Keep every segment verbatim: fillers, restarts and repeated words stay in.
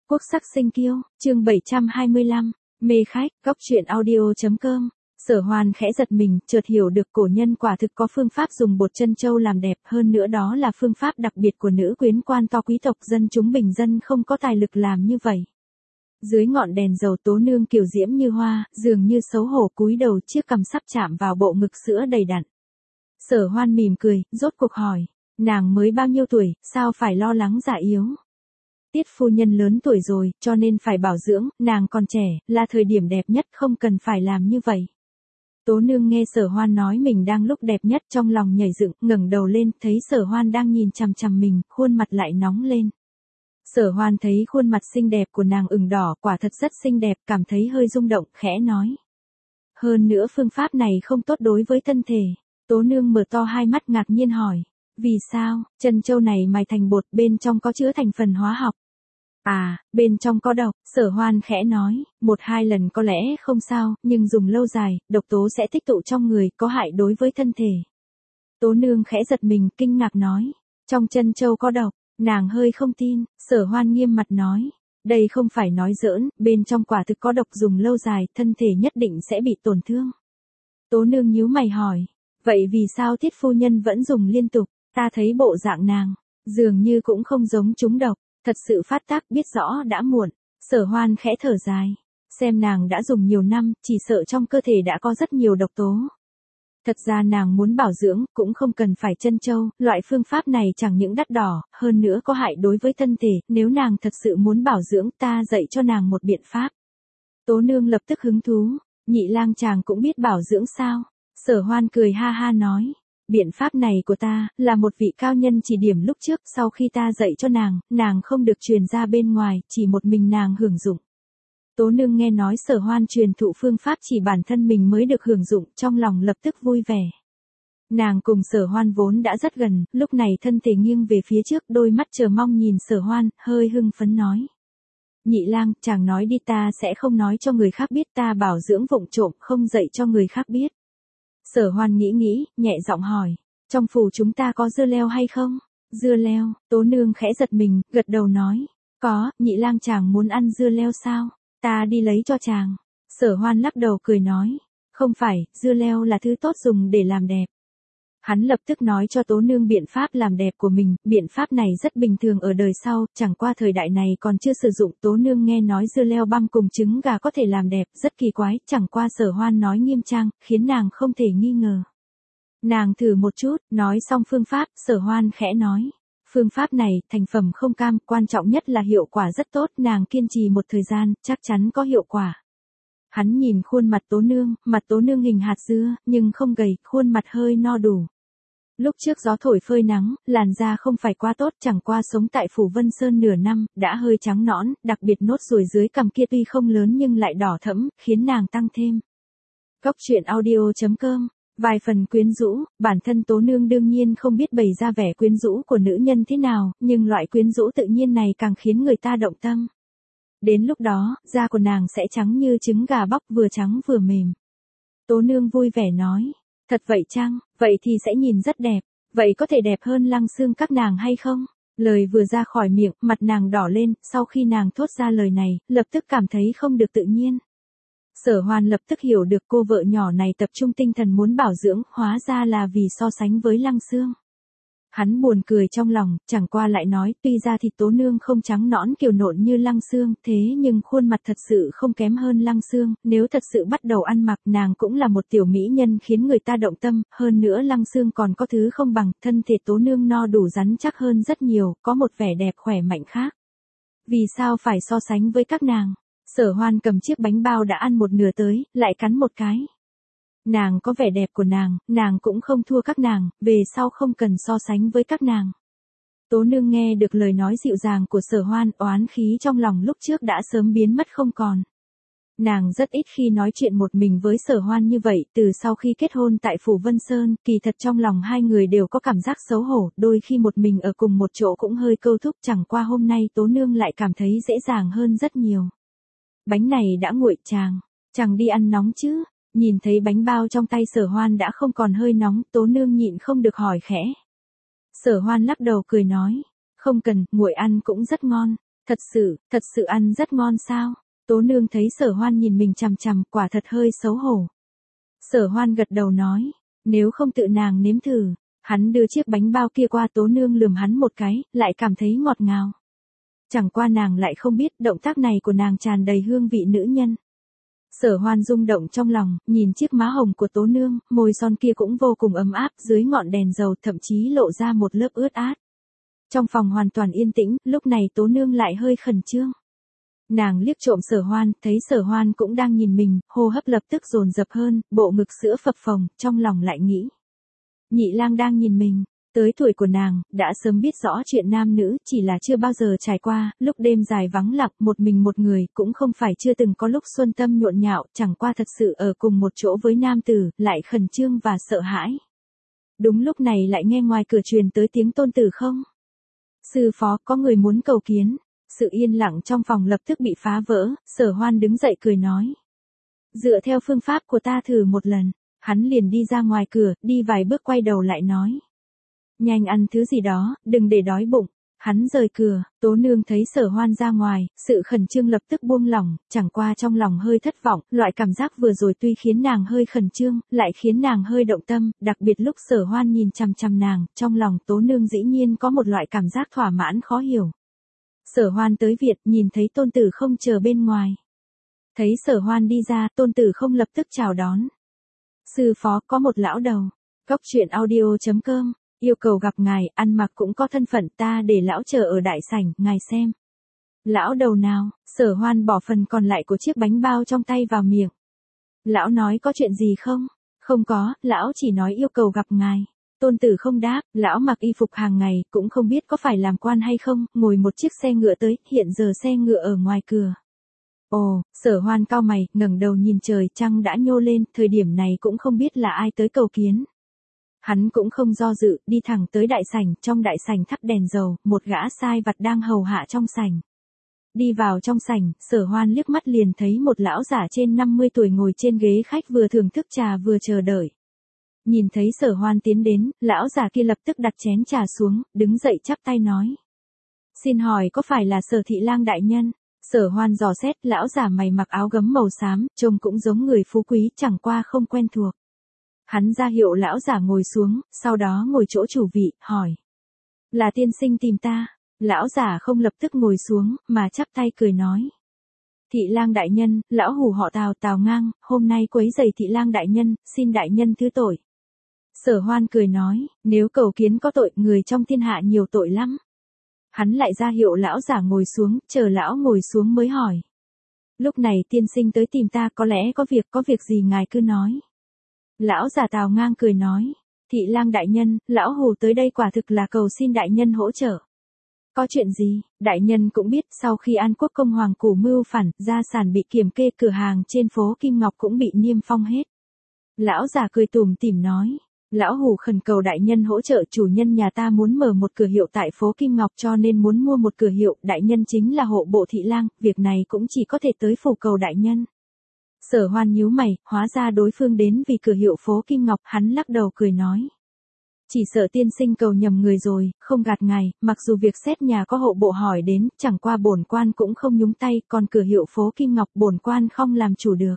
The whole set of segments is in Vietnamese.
Quốc sắc sinh kiêu, chương bảy trăm hai mươi lăm, mê khách, góc truyện audio.com. Sở Hoan khẽ giật mình, chợt hiểu được cổ nhân quả thực có phương pháp dùng bột trân châu làm đẹp, hơn nữa đó là phương pháp đặc biệt của nữ quyến quan to quý tộc, dân chúng bình dân không có tài lực làm như vậy. Dưới ngọn đèn dầu, Tố Nương kiều diễm như hoa, dường như xấu hổ cúi đầu, chiếc cằm sắp chạm vào bộ ngực sữa đầy đặn. Sở Hoan mỉm cười, rốt cuộc hỏi, nàng mới bao nhiêu tuổi, sao phải lo lắng già yếu? Tiết phu nhân lớn tuổi rồi, cho nên phải bảo dưỡng, nàng còn trẻ, là thời điểm đẹp nhất, không cần phải làm như vậy. Tố Nương nghe Sở Hoan nói mình đang lúc đẹp nhất, trong lòng nhảy dựng, ngẩng đầu lên, thấy Sở Hoan đang nhìn chằm chằm mình, khuôn mặt lại nóng lên. Sở Hoan thấy khuôn mặt xinh đẹp của nàng ửng đỏ, quả thật rất xinh đẹp, cảm thấy hơi rung động, khẽ nói. Hơn nữa phương pháp này không tốt đối với thân thể. Tố Nương mở to hai mắt ngạc nhiên hỏi. Vì sao, trân châu này mài thành bột, bên trong có chứa thành phần hóa học. À, bên trong có độc, Sở Hoan khẽ nói, một hai lần có lẽ không sao, nhưng dùng lâu dài, độc tố sẽ tích tụ trong người, có hại đối với thân thể. Tố Nương khẽ giật mình, kinh ngạc nói, trong trân châu có độc, nàng hơi không tin, Sở Hoan nghiêm mặt nói, đây không phải nói giỡn, bên trong quả thực có độc, dùng lâu dài, thân thể nhất định sẽ bị tổn thương. Tố Nương nhíu mày hỏi, vậy vì sao Tiết phu nhân vẫn dùng liên tục? Ta thấy bộ dạng nàng, dường như cũng không giống trúng độc, thật sự phát tác, biết rõ đã muộn. Sở Hoan khẽ thở dài, xem nàng đã dùng nhiều năm, chỉ sợ trong cơ thể đã có rất nhiều độc tố. Thật ra nàng muốn bảo dưỡng, cũng không cần phải trân châu, loại phương pháp này chẳng những đắt đỏ, hơn nữa có hại đối với thân thể, nếu nàng thật sự muốn bảo dưỡng, ta dạy cho nàng một biện pháp. Tố Nương lập tức hứng thú, Nhị lang chàng cũng biết bảo dưỡng sao? Sở Hoan cười ha ha nói. Biện pháp này của ta, là một vị cao nhân chỉ điểm lúc trước, sau khi ta dạy cho nàng, nàng không được truyền ra bên ngoài, chỉ một mình nàng hưởng dụng. Tố Nương nghe nói Sở Hoan truyền thụ phương pháp chỉ bản thân mình mới được hưởng dụng, trong lòng lập tức vui vẻ. Nàng cùng Sở Hoan vốn đã rất gần, lúc này thân thể nghiêng về phía trước, đôi mắt chờ mong nhìn Sở Hoan, hơi hưng phấn nói. Nhị lang, chàng nói đi, ta sẽ không nói cho người khác biết, ta bảo dưỡng vụng trộm, không dạy cho người khác biết. Sở Hoan nghĩ nghĩ, nhẹ giọng hỏi, trong phủ chúng ta có dưa leo hay không? Dưa leo, Tố Nương khẽ giật mình, gật đầu nói, có, nhị lang chàng muốn ăn dưa leo sao? Ta đi lấy cho chàng. Sở Hoan lắc đầu cười nói, không phải, dưa leo là thứ tốt dùng để làm đẹp. Hắn lập tức nói cho Tố Nương biện pháp làm đẹp của mình, biện pháp này rất bình thường ở đời sau, chẳng qua thời đại này còn chưa sử dụng. Tố Nương nghe nói dưa leo băm cùng trứng gà có thể làm đẹp, rất kỳ quái, chẳng qua Sở Hoan nói nghiêm trang, khiến nàng không thể nghi ngờ. Nàng thử một chút, nói xong phương pháp, Sở Hoan khẽ nói. Phương pháp này, thành phẩm không cam, quan trọng nhất là hiệu quả rất tốt, nàng kiên trì một thời gian, chắc chắn có hiệu quả. Hắn nhìn khuôn mặt Tố Nương, mặt Tố Nương hình hạt dưa, nhưng không gầy, khuôn mặt hơi no đủ. Lúc trước gió thổi phơi nắng, làn da không phải quá tốt, chẳng qua sống tại Phủ Vân Sơn nửa năm, đã hơi trắng nõn, đặc biệt nốt ruồi dưới cằm kia tuy không lớn nhưng lại đỏ thẫm, khiến nàng tăng thêm. Góc truyện audio.com, vài phần quyến rũ, bản thân Tố Nương đương nhiên không biết bày ra vẻ quyến rũ của nữ nhân thế nào, nhưng loại quyến rũ tự nhiên này càng khiến người ta động tâm. Đến lúc đó, da của nàng sẽ trắng như trứng gà bóc, vừa trắng vừa mềm. Tố Nương vui vẻ nói, thật vậy chăng, vậy thì sẽ nhìn rất đẹp, vậy có thể đẹp hơn Lăng Xương các nàng hay không? Lời vừa ra khỏi miệng, mặt nàng đỏ lên, sau khi nàng thốt ra lời này, lập tức cảm thấy không được tự nhiên. Sở Hoan lập tức hiểu được cô vợ nhỏ này tập trung tinh thần muốn bảo dưỡng, hóa ra là vì so sánh với Lăng Xương. Hắn buồn cười trong lòng, chẳng qua lại nói, tuy ra thì Tố Nương không trắng nõn kiều nộn như Lăng Xương, thế nhưng khuôn mặt thật sự không kém hơn Lăng Xương, nếu thật sự bắt đầu ăn mặc, nàng cũng là một tiểu mỹ nhân khiến người ta động tâm, hơn nữa Lăng Xương còn có thứ không bằng, thân thể Tố Nương no đủ rắn chắc hơn rất nhiều, có một vẻ đẹp khỏe mạnh khác. Vì sao phải so sánh với các nàng? Sở Hoan cầm chiếc bánh bao đã ăn một nửa tới, lại cắn một cái. Nàng có vẻ đẹp của nàng, nàng cũng không thua các nàng, về sau không cần so sánh với các nàng. Tố Nương nghe được lời nói dịu dàng của Sở Hoan, oán khí trong lòng lúc trước đã sớm biến mất không còn. Nàng rất ít khi nói chuyện một mình với Sở Hoan như vậy, từ sau khi kết hôn tại Phủ Vân Sơn, kỳ thật trong lòng hai người đều có cảm giác xấu hổ, đôi khi một mình ở cùng một chỗ cũng hơi câu thúc, chẳng qua hôm nay Tố Nương lại cảm thấy dễ dàng hơn rất nhiều. Bánh này đã nguội chàng, chàng đi ăn nóng chứ? Nhìn thấy bánh bao trong tay Sở Hoan đã không còn hơi nóng, Tố Nương nhịn không được hỏi khẽ. Sở Hoan lắc đầu cười nói, không cần, nguội ăn cũng rất ngon, Thật sự, thật sự ăn rất ngon sao? Tố nương thấy Sở Hoan nhìn mình chằm chằm, quả thật hơi xấu hổ. Sở Hoan gật đầu nói, nếu không tự nàng nếm thử. Hắn đưa chiếc bánh bao kia qua, Tố nương lườm hắn một cái, lại cảm thấy ngọt ngào. Chẳng qua nàng lại không biết động tác này của nàng tràn đầy hương vị nữ nhân. Sở Hoan rung động trong lòng, nhìn chiếc má hồng của Tố nương, môi son kia cũng vô cùng ấm áp dưới ngọn đèn dầu, thậm chí lộ ra một lớp ướt át. Trong phòng hoàn toàn yên tĩnh, lúc này Tố nương lại hơi khẩn trương. Nàng liếc trộm Sở Hoan, thấy Sở Hoan cũng đang nhìn mình, hô hấp lập tức dồn dập hơn, bộ ngực sữa phập phồng, trong lòng lại nghĩ. Nhị lang đang nhìn mình. Tới tuổi của nàng, đã sớm biết rõ chuyện nam nữ, chỉ là chưa bao giờ trải qua, lúc đêm dài vắng lặng, một mình một người, cũng không phải chưa từng có lúc xuân tâm nhộn nhạo, chẳng qua thật sự ở cùng một chỗ với nam tử, lại khẩn trương và sợ hãi. Đúng lúc này lại nghe ngoài cửa truyền tới tiếng Tôn Tử không? Sư phó, có người muốn cầu kiến. Sự yên lặng trong phòng lập tức bị phá vỡ, Sở Hoan đứng dậy cười nói. Dựa theo phương pháp của ta thử một lần, hắn liền đi ra ngoài cửa, đi vài bước quay đầu lại nói. Nhanh ăn thứ gì đó, đừng để đói bụng. Hắn rời cửa, Tố nương thấy Sở Hoan ra ngoài, sự khẩn trương lập tức buông lỏng, chẳng qua trong lòng hơi thất vọng, loại cảm giác vừa rồi tuy khiến nàng hơi khẩn trương, lại khiến nàng hơi động tâm, đặc biệt lúc Sở Hoan nhìn chằm chằm nàng, trong lòng Tố nương dĩ nhiên có một loại cảm giác thỏa mãn khó hiểu. Sở Hoan tới Việt, nhìn thấy Tôn Tử không chờ bên ngoài. Thấy Sở Hoan đi ra, Tôn Tử không lập tức chào đón. Sư phó, có một lão đầu. Cóc truyện audio chấm com yêu cầu gặp ngài, ăn mặc cũng có thân phận, ta để lão chờ ở đại sảnh, ngài xem. Lão đầu nào? Sở Hoan bỏ phần còn lại của chiếc bánh bao trong tay vào miệng. Lão nói có chuyện gì không? Không có, lão chỉ nói yêu cầu gặp ngài. Tôn Tử không đáp, lão mặc y phục hàng ngày, cũng không biết có phải làm quan hay không, ngồi một chiếc xe ngựa tới, hiện giờ xe ngựa ở ngoài cửa. Ồ, Sở Hoan cau mày, ngẩng đầu nhìn trời, trăng đã nhô lên, thời điểm này cũng không biết là ai tới cầu kiến. Hắn cũng không do dự, đi thẳng tới đại sảnh, trong đại sảnh thắp đèn dầu, một gã sai vặt đang hầu hạ trong sảnh. Đi vào trong sảnh, Sở Hoan liếc mắt liền thấy một lão giả trên năm mươi tuổi ngồi trên ghế khách vừa thưởng thức trà vừa chờ đợi. Nhìn thấy Sở Hoan tiến đến, lão già kia lập tức đặt chén trà xuống, đứng dậy chắp tay nói. Xin hỏi có phải là Sở thị lang đại nhân? Sở Hoan dò xét, lão già mày mặc áo gấm màu xám, trông cũng giống người phú quý, chẳng qua không quen thuộc. Hắn ra hiệu lão già ngồi xuống, sau đó ngồi chỗ chủ vị, hỏi. Là tiên sinh tìm ta. Lão già không lập tức ngồi xuống, mà chắp tay cười nói. Thị lang đại nhân, lão hủ họ Tào, Tào Ngang, hôm nay quấy rầy thị lang đại nhân, xin đại nhân thứ tội. Sở Hoan cười nói, nếu cầu kiến có tội, người trong thiên hạ nhiều tội lắm. Hắn lại ra hiệu lão giả ngồi xuống, chờ lão ngồi xuống mới hỏi. Lúc này tiên sinh tới tìm ta, có lẽ có việc, có việc gì ngài cứ nói. Lão giả Tào Ngang cười nói, thị lang đại nhân, lão hủ tới đây quả thực là cầu xin đại nhân hỗ trợ. Có chuyện gì? Đại nhân cũng biết, sau khi An Quốc công hoàng củ mưu phản, gia sản bị kiểm kê, cửa hàng trên phố Kim Ngọc cũng bị niêm phong hết. Lão già cười tủm tỉm nói, lão hủ khẩn cầu đại nhân hỗ trợ, chủ nhân nhà ta muốn mở một cửa hiệu tại phố Kim Ngọc cho nên muốn mua một cửa hiệu, đại nhân chính là hộ bộ thị lang, việc này cũng chỉ có thể tới phủ cầu đại nhân. Sở Hoan nhíu mày, hóa ra đối phương đến vì cửa hiệu phố Kim Ngọc, hắn lắc đầu cười nói. Chỉ sợ tiên sinh cầu nhầm người rồi, không gạt ngài, mặc dù việc xét nhà có hộ bộ hỏi đến, chẳng qua bổn quan cũng không nhúng tay, còn cửa hiệu phố Kim Ngọc bổn quan không làm chủ được.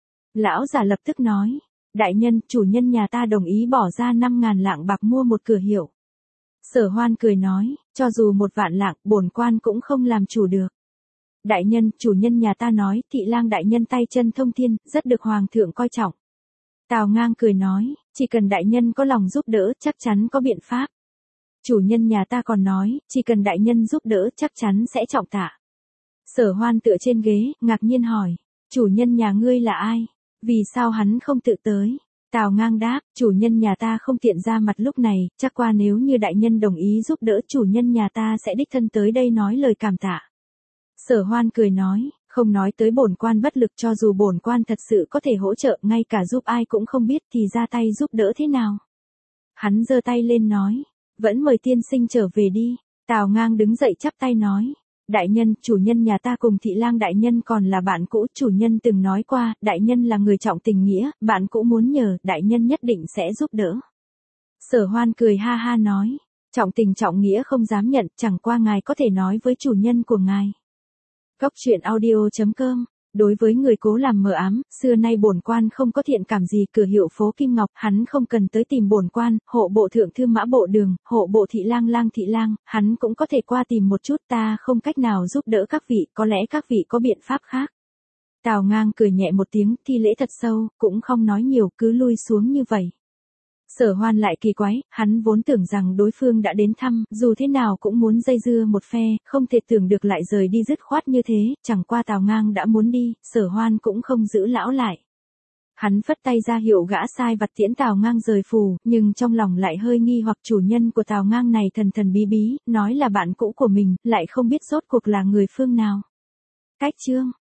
Lão già lập tức nói, đại nhân, chủ nhân nhà ta đồng ý bỏ ra năm ngàn lạng bạc mua một cửa hiệu. Sở Hoan cười nói, cho dù một vạn lạng, bổn quan cũng không làm chủ được. Đại nhân, chủ nhân nhà ta nói, thị lang đại nhân tay chân thông thiên, rất được hoàng thượng coi trọng. Tào Ngang cười nói, chỉ cần đại nhân có lòng giúp đỡ, chắc chắn có biện pháp. Chủ nhân nhà ta còn nói, chỉ cần đại nhân giúp đỡ, chắc chắn sẽ trọng tạ. Sở Hoan tựa trên ghế, ngạc nhiên hỏi, chủ nhân nhà ngươi là ai? Vì sao hắn không tự tới? Tào Ngang đáp, chủ nhân nhà ta không tiện ra mặt lúc này, chắc qua nếu như đại nhân đồng ý giúp đỡ, chủ nhân nhà ta sẽ đích thân tới đây nói lời cảm tạ. Sở Hoan cười nói, không nói tới bổn quan bất lực, cho dù bổn quan thật sự có thể hỗ trợ, ngay cả giúp ai cũng không biết thì ra tay giúp đỡ thế nào. Hắn giơ tay lên nói, vẫn mời tiên sinh trở về đi. Tào Ngang đứng dậy chắp tay nói, đại nhân, chủ nhân nhà ta cùng thị lang đại nhân còn là bạn cũ, chủ nhân từng nói qua, đại nhân là người trọng tình nghĩa, bạn cũ muốn nhờ, đại nhân nhất định sẽ giúp đỡ. Sở Hoan cười ha ha nói, trọng tình trọng nghĩa không dám nhận, chẳng qua ngài có thể nói với chủ nhân của ngài. Góc truyện audio chấm com. Đối với người cố làm mờ ám, xưa nay bổn quan không có thiện cảm gì, cửa hiệu phố Kim Ngọc, hắn không cần tới tìm bổn quan, hộ bộ thượng thư Mã Bộ Đường, hộ bộ thị lang Lang Thị Lang, hắn cũng có thể qua tìm một chút, ta không cách nào giúp đỡ các vị, có lẽ các vị có biện pháp khác. Tào Ngang cười nhẹ một tiếng, thi lễ thật sâu, cũng không nói nhiều, cứ lui xuống như vậy. Sở Hoan lại kỳ quái, hắn vốn tưởng rằng đối phương đã đến thăm, dù thế nào cũng muốn dây dưa một phe, không thể tưởng được lại rời đi dứt khoát như thế, chẳng qua Tào Ngang đã muốn đi, Sở Hoan cũng không giữ lão lại. Hắn phất tay ra hiệu gã sai vặt tiễn Tào Ngang rời phủ, nhưng trong lòng lại hơi nghi hoặc chủ nhân của Tào Ngang này thần thần bí bí, nói là bạn cũ của mình, lại không biết rốt cuộc là người phương nào. Cách chương